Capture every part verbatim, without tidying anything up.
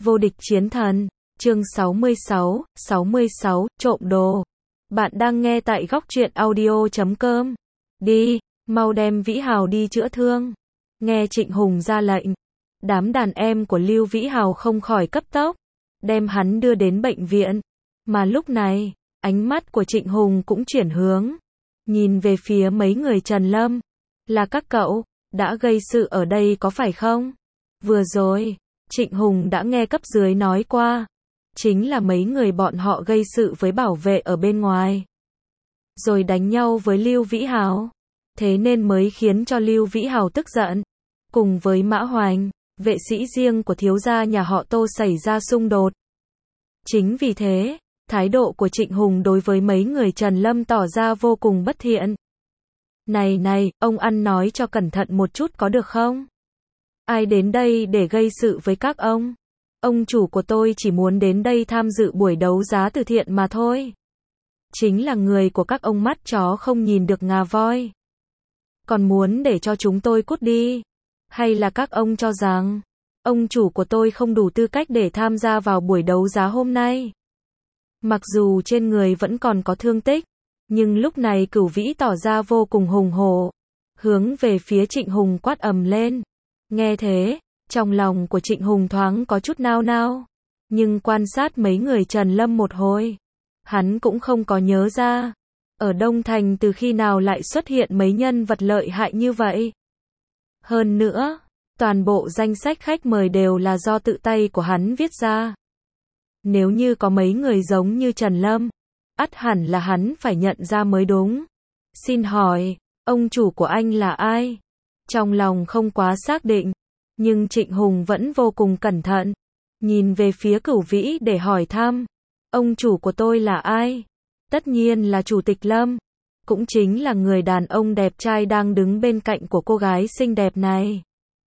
Vô địch chiến thần, chương sáu mươi sáu, sáu mươi sáu, trộm đồ. Bạn đang nghe tại góc truyện audio chấm com. Đi, mau đem Vĩ Hào đi chữa thương. Nghe Trịnh Hùng ra lệnh, đám đàn em của Lưu Vĩ Hào không khỏi cấp tốc, đem hắn đưa đến bệnh viện. Mà lúc này, ánh mắt của Trịnh Hùng cũng chuyển hướng, nhìn về phía mấy người Trần Lâm. Là các cậu, đã gây sự ở đây có phải không? Vừa rồi, Trịnh Hùng đã nghe cấp dưới nói qua, chính là mấy người bọn họ gây sự với bảo vệ ở bên ngoài, rồi đánh nhau với Lưu Vĩ Hào, thế nên mới khiến cho Lưu Vĩ Hào tức giận, cùng với Mã Hoành, vệ sĩ riêng của thiếu gia nhà họ Tô xảy ra xung đột. Chính vì thế, thái độ của Trịnh Hùng đối với mấy người Trần Lâm tỏ ra vô cùng bất thiện. Này này, ông ăn nói cho cẩn thận một chút có được không? Ai đến đây để gây sự với các ông? Ông chủ của tôi chỉ muốn đến đây tham dự buổi đấu giá từ thiện mà thôi. Chính là người của các ông mắt chó không nhìn được ngà voi. Còn muốn để cho chúng tôi cút đi? Hay là các ông cho rằng ông chủ của tôi không đủ tư cách để tham gia vào buổi đấu giá hôm nay? Mặc dù trên người vẫn còn có thương tích, nhưng lúc này Cửu Vĩ tỏ ra vô cùng hùng hổ, hướng về phía Trịnh Hùng quát ầm lên. Nghe thế, trong lòng của Trịnh Hùng thoáng có chút nao nao, nhưng quan sát mấy người Trần Lâm một hồi, hắn cũng không có nhớ ra, ở Đông Thành từ khi nào lại xuất hiện mấy nhân vật lợi hại như vậy. Hơn nữa, toàn bộ danh sách khách mời đều là do tự tay của hắn viết ra. Nếu như có mấy người giống như Trần Lâm, ắt hẳn là hắn phải nhận ra mới đúng. Xin hỏi, ông chủ của anh là ai? Trong lòng không quá xác định, nhưng Trịnh Hùng vẫn vô cùng cẩn thận, nhìn về phía Cửu Vĩ để hỏi thăm. Ông chủ của tôi là ai? Tất nhiên là Chủ tịch Lâm, cũng chính là người đàn ông đẹp trai đang đứng bên cạnh của cô gái xinh đẹp này.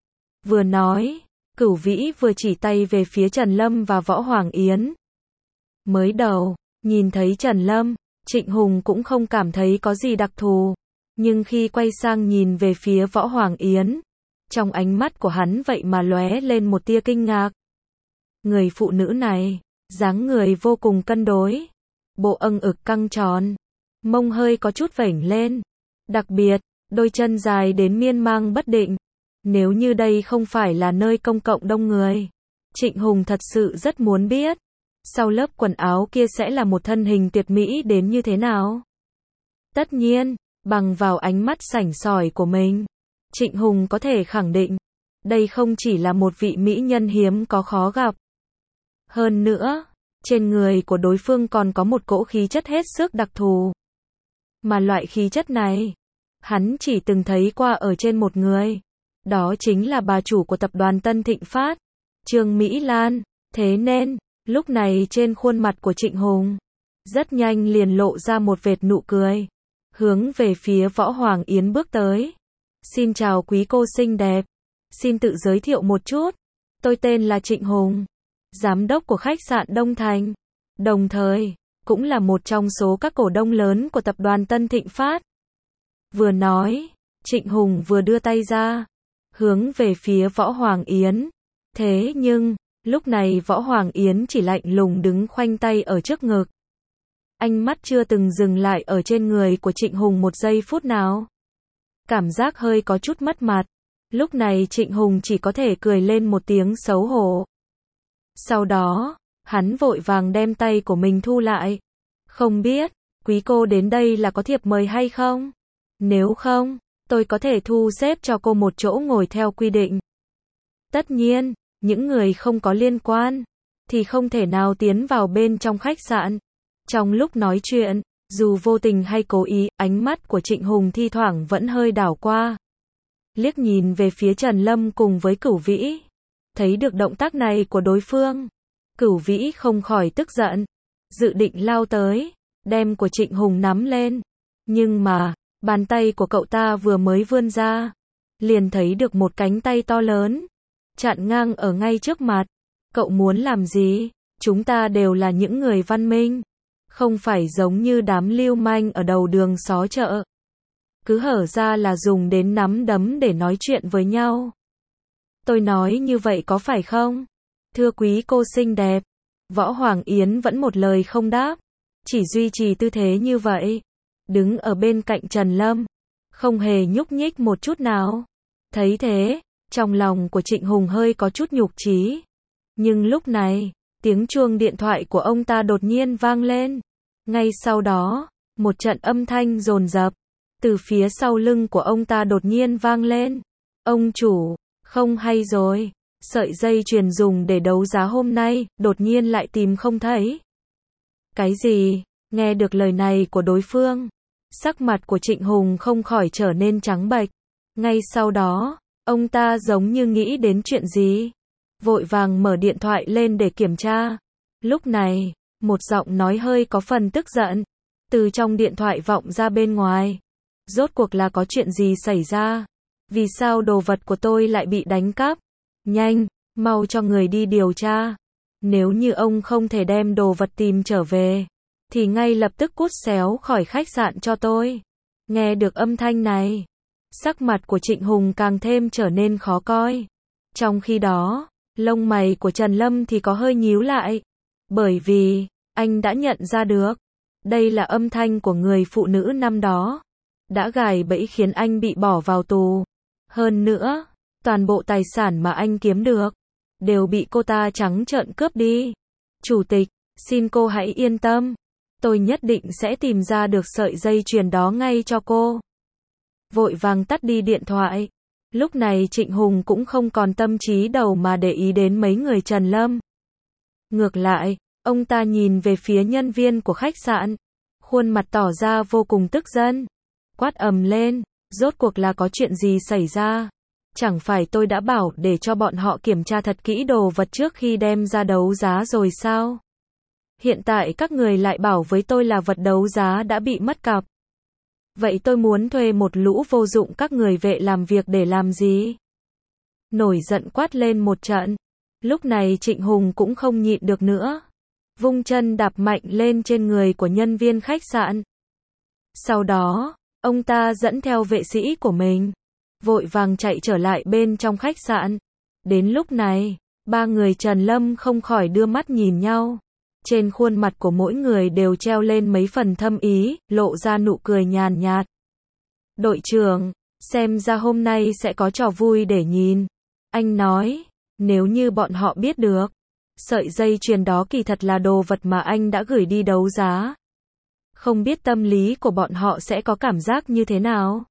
Vừa nói, Cửu Vĩ vừa chỉ tay về phía Trần Lâm và Võ Hoàng Yến. Mới đầu, nhìn thấy Trần Lâm, Trịnh Hùng cũng không cảm thấy có gì đặc thù, nhưng khi quay sang nhìn về phía Võ Hoàng Yến, trong ánh mắt của hắn vậy mà lóe lên một tia kinh ngạc. Người phụ nữ này, dáng người vô cùng cân đối, bộ âng ực căng tròn, mông hơi có chút vểnh lên, đặc biệt, đôi chân dài đến miên man bất định. Nếu như đây không phải là nơi công cộng đông người, Trịnh Hùng thật sự rất muốn biết, sau lớp quần áo kia sẽ là một thân hình tuyệt mỹ đến như thế nào. Tất nhiên, bằng vào ánh mắt sảnh sỏi của mình, Trịnh Hùng có thể khẳng định, đây không chỉ là một vị mỹ nhân hiếm có khó gặp. Hơn nữa, trên người của đối phương còn có một cỗ khí chất hết sức đặc thù. Mà loại khí chất này, hắn chỉ từng thấy qua ở trên một người. Đó chính là bà chủ của tập đoàn Tân Thịnh Phát, Trương Mỹ Lan. Thế nên, lúc này trên khuôn mặt của Trịnh Hùng, rất nhanh liền lộ ra một vệt nụ cười, hướng về phía Võ Hoàng Yến bước tới. Xin chào quý cô xinh đẹp, xin tự giới thiệu một chút, tôi tên là Trịnh Hùng, giám đốc của khách sạn Đông Thành, đồng thời, cũng là một trong số các cổ đông lớn của tập đoàn Tân Thịnh Phát. Vừa nói, Trịnh Hùng vừa đưa tay ra, hướng về phía Võ Hoàng Yến. Thế nhưng, lúc này Võ Hoàng Yến chỉ lạnh lùng đứng khoanh tay ở trước ngực. Ánh mắt chưa từng dừng lại ở trên người của Trịnh Hùng một giây phút nào. Cảm giác hơi có chút mất mặt. Lúc này Trịnh Hùng chỉ có thể cười lên một tiếng xấu hổ. Sau đó, hắn vội vàng đem tay của mình thu lại. Không biết, quý cô đến đây là có thiệp mời hay không? Nếu không, tôi có thể thu xếp cho cô một chỗ ngồi theo quy định. Tất nhiên, những người không có liên quan, thì không thể nào tiến vào bên trong khách sạn. Trong lúc nói chuyện, dù vô tình hay cố ý, ánh mắt của Trịnh Hùng thi thoảng vẫn hơi đảo qua. Liếc nhìn về phía Trần Lâm cùng với Cửu Vĩ. Thấy được động tác này của đối phương, Cửu Vĩ không khỏi tức giận, dự định lao tới, đem của Trịnh Hùng nắm lên. Nhưng mà, bàn tay của cậu ta vừa mới vươn ra, liền thấy được một cánh tay to lớn, chặn ngang ở ngay trước mặt. Cậu muốn làm gì? Chúng ta đều là những người văn minh, không phải giống như đám lưu manh ở đầu đường xó chợ. Cứ hở ra là dùng đến nắm đấm để nói chuyện với nhau. Tôi nói như vậy có phải không? Thưa quý cô xinh đẹp. Võ Hoàng Yến vẫn một lời không đáp. Chỉ duy trì tư thế như vậy. Đứng ở bên cạnh Trần Lâm. Không hề nhúc nhích một chút nào. Thấy thế, trong lòng của Trịnh Hùng hơi có chút nhục chí. Nhưng lúc này, tiếng chuông điện thoại của ông ta đột nhiên vang lên. Ngay sau đó, một trận âm thanh dồn dập từ phía sau lưng của ông ta đột nhiên vang lên. Ông chủ, không hay rồi. Sợi dây chuyền dùng để đấu giá hôm nay, đột nhiên lại tìm không thấy. Cái gì? Nghe được lời này của đối phương, sắc mặt của Trịnh Hùng không khỏi trở nên trắng bệch. Ngay sau đó, ông ta giống như nghĩ đến chuyện gì. Vội vàng mở điện thoại lên để kiểm tra. Lúc này, một giọng nói hơi có phần tức giận từ trong điện thoại vọng ra bên ngoài. Rốt cuộc là có chuyện gì xảy ra? Vì sao đồ vật của tôi lại bị đánh cắp? Nhanh, mau cho người đi điều tra. Nếu như ông không thể đem đồ vật tìm trở về, thì ngay lập tức cút xéo khỏi khách sạn cho tôi. Nghe được âm thanh này, sắc mặt của Trịnh Hùng càng thêm trở nên khó coi. Trong khi đó, lông mày của Trần Lâm thì có hơi nhíu lại. Bởi vì, anh đã nhận ra được, đây là âm thanh của người phụ nữ năm đó. Đã gài bẫy khiến anh bị bỏ vào tù. Hơn nữa, toàn bộ tài sản mà anh kiếm được, đều bị cô ta trắng trợn cướp đi. Chủ tịch, xin cô hãy yên tâm. Tôi nhất định sẽ tìm ra được sợi dây chuyền đó ngay cho cô. Vội vàng tắt đi điện thoại. Lúc này Trịnh Hùng cũng không còn tâm trí đầu mà để ý đến mấy người Trần Lâm. Ngược lại, ông ta nhìn về phía nhân viên của khách sạn. Khuôn mặt tỏ ra vô cùng tức giận. Quát ầm lên, rốt cuộc là có chuyện gì xảy ra? Chẳng phải tôi đã bảo để cho bọn họ kiểm tra thật kỹ đồ vật trước khi đem ra đấu giá rồi sao? Hiện tại các người lại bảo với tôi là vật đấu giá đã bị mất cắp. Vậy tôi muốn thuê một lũ vô dụng các người vệ làm việc để làm gì? Nổi giận quát lên một trận. Lúc này Trịnh Hùng cũng không nhịn được nữa. Vung chân đạp mạnh lên trên người của nhân viên khách sạn. Sau đó, ông ta dẫn theo vệ sĩ của mình, vội vàng chạy trở lại bên trong khách sạn. Đến lúc này, ba người Trần Lâm không khỏi đưa mắt nhìn nhau. Trên khuôn mặt của mỗi người đều treo lên mấy phần thâm ý, lộ ra nụ cười nhàn nhạt. Đội trưởng, xem ra hôm nay sẽ có trò vui để nhìn. Anh nói, nếu như bọn họ biết được, sợi dây chuyền đó kỳ thật là đồ vật mà anh đã gửi đi đấu giá. Không biết tâm lý của bọn họ sẽ có cảm giác như thế nào?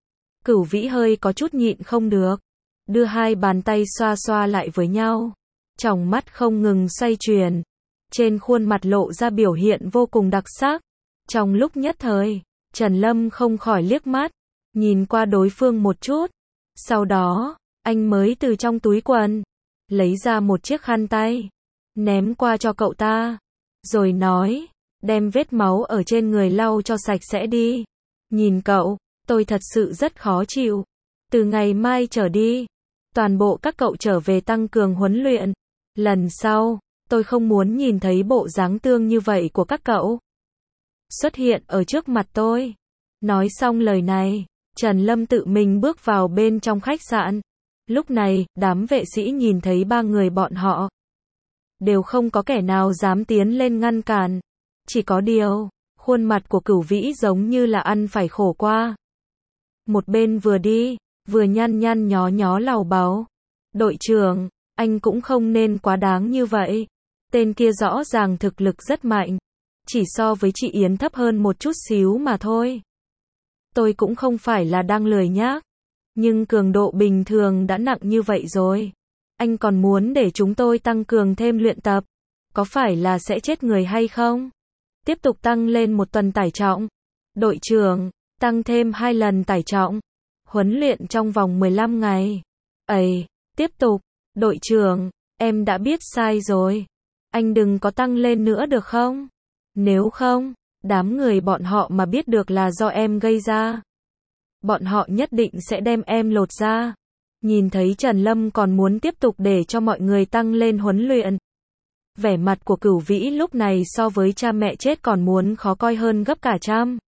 Cửu Vĩ hơi có chút nhịn không được. Đưa hai bàn tay xoa xoa lại với nhau. Tròng mắt không ngừng xoay chuyển. Trên khuôn mặt lộ ra biểu hiện vô cùng đặc sắc. Trong lúc nhất thời, Trần Lâm không khỏi liếc mắt, nhìn qua đối phương một chút. Sau đó, anh mới từ trong túi quần, lấy ra một chiếc khăn tay, ném qua cho cậu ta. Rồi nói, đem vết máu ở trên người lau cho sạch sẽ đi. Nhìn cậu, tôi thật sự rất khó chịu. Từ ngày mai trở đi, toàn bộ các cậu trở về tăng cường huấn luyện. Lần sau, tôi không muốn nhìn thấy bộ dáng tương như vậy của các cậu xuất hiện ở trước mặt tôi. Nói xong lời này, Trần Lâm tự mình bước vào bên trong khách sạn. Lúc này, đám vệ sĩ nhìn thấy ba người bọn họ, đều không có kẻ nào dám tiến lên ngăn cản. Chỉ có điều, khuôn mặt của Cửu Vĩ giống như là ăn phải khổ qua. Một bên vừa đi, vừa nhăn nhăn nhó nhó lầu bầu. Đội trưởng, anh cũng không nên quá đáng như vậy. Tên kia rõ ràng thực lực rất mạnh. Chỉ so với chị Yến thấp hơn một chút xíu mà thôi. Tôi cũng không phải là đang lười nhác. Nhưng cường độ bình thường đã nặng như vậy rồi. Anh còn muốn để chúng tôi tăng cường thêm luyện tập. Có phải là sẽ chết người hay không? Tiếp tục tăng lên một tuần tải trọng. Đội trưởng, tăng thêm hai lần tải trọng. Huấn luyện trong vòng mười lăm ngày. Ây, tiếp tục. Đội trưởng, em đã biết sai rồi. Anh đừng có tăng lên nữa được không? Nếu không, đám người bọn họ mà biết được là do em gây ra, bọn họ nhất định sẽ đem em lột ra. Nhìn thấy Trần Lâm còn muốn tiếp tục để cho mọi người tăng lên huấn luyện. Vẻ mặt của Cửu Vĩ lúc này so với cha mẹ chết còn muốn khó coi hơn gấp cả trăm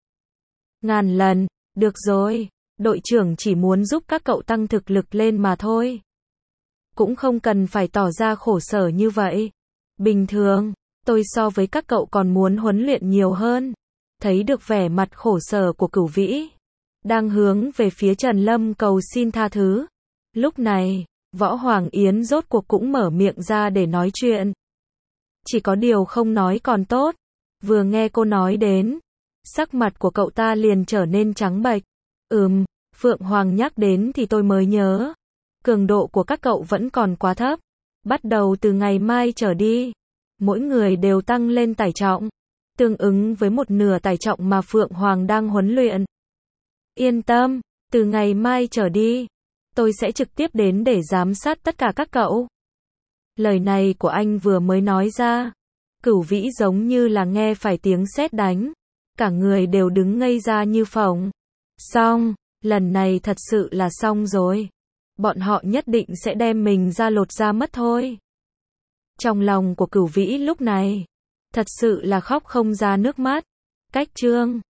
ngàn lần. Được rồi, đội trưởng chỉ muốn giúp các cậu tăng thực lực lên mà thôi. cũng không cần phải tỏ ra khổ sở như vậy. Bình thường, tôi so với các cậu còn muốn huấn luyện nhiều hơn. Thấy được vẻ mặt khổ sở của Cửu Vĩ, đang hướng về phía Trần Lâm cầu xin tha thứ. Lúc này, Võ Hoàng Yến rốt cuộc cũng mở miệng ra để nói chuyện. Chỉ có điều không nói còn tốt. Vừa nghe cô nói đến, sắc mặt của cậu ta liền trở nên trắng bệch. Ừm, Phượng Hoàng nhắc đến thì tôi mới nhớ. Cường độ của các cậu vẫn còn quá thấp. Bắt đầu từ ngày mai trở đi, mỗi người đều tăng lên tải trọng, tương ứng với một nửa tải trọng mà Phượng Hoàng đang huấn luyện. Yên tâm, từ ngày mai trở đi, tôi sẽ trực tiếp đến để giám sát tất cả các cậu. Lời này của anh vừa mới nói ra, Cửu Vĩ giống như là nghe phải tiếng sét đánh. Cả người đều đứng ngây ra như phỏng. Xong, lần này thật sự là xong rồi. Bọn họ nhất định sẽ đem mình ra lột da mất thôi. Trong lòng của Cửu Vĩ lúc này, thật sự là khóc không ra nước mắt. Cách chương